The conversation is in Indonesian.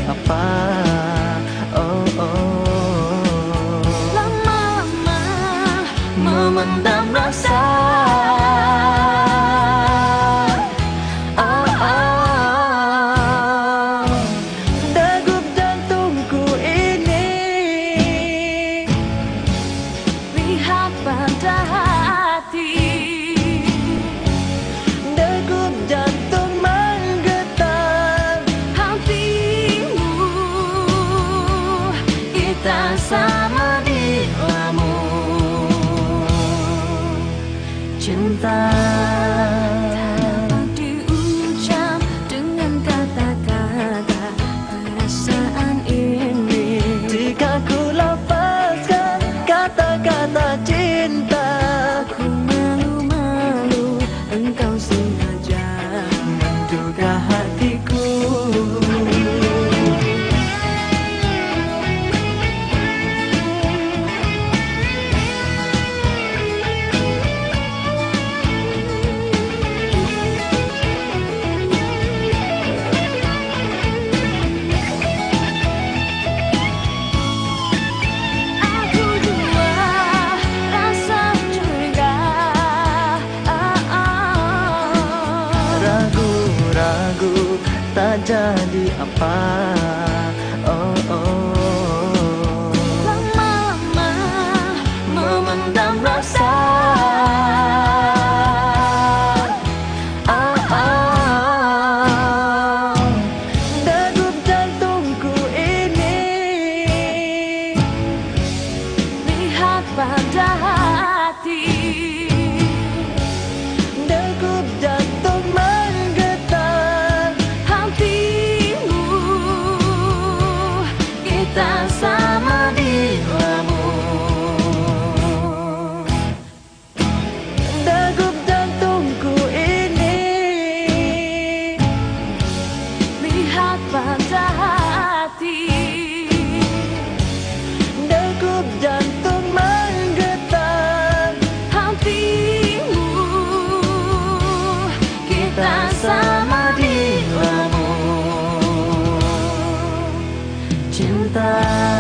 apa. Oh, oh. Lama-lama memendam rasa. Degup jantungku ini, lihat pada hati. degup jantung menggetar. Hatimu, kita sama di lamun Cinta dapat diucap dengan kata-kata. Perasaan ini jika ku lafazkan kata-kata cinta, aku malu-malu, engkau sengaja menduga hatiku. Aku jua rasa curiga. Ragu-ragu tak jadi apa. Oh, oh. Lama-lama memendam rasa. Degup jantungku ini, Lihat pada hati. degup jantung menggetar. Hatimu, kita sama di lamun. Degup jantungku ini, Lihat pada hati. degup jantung menggetar. Hatimu, kita sama di lamun Cinta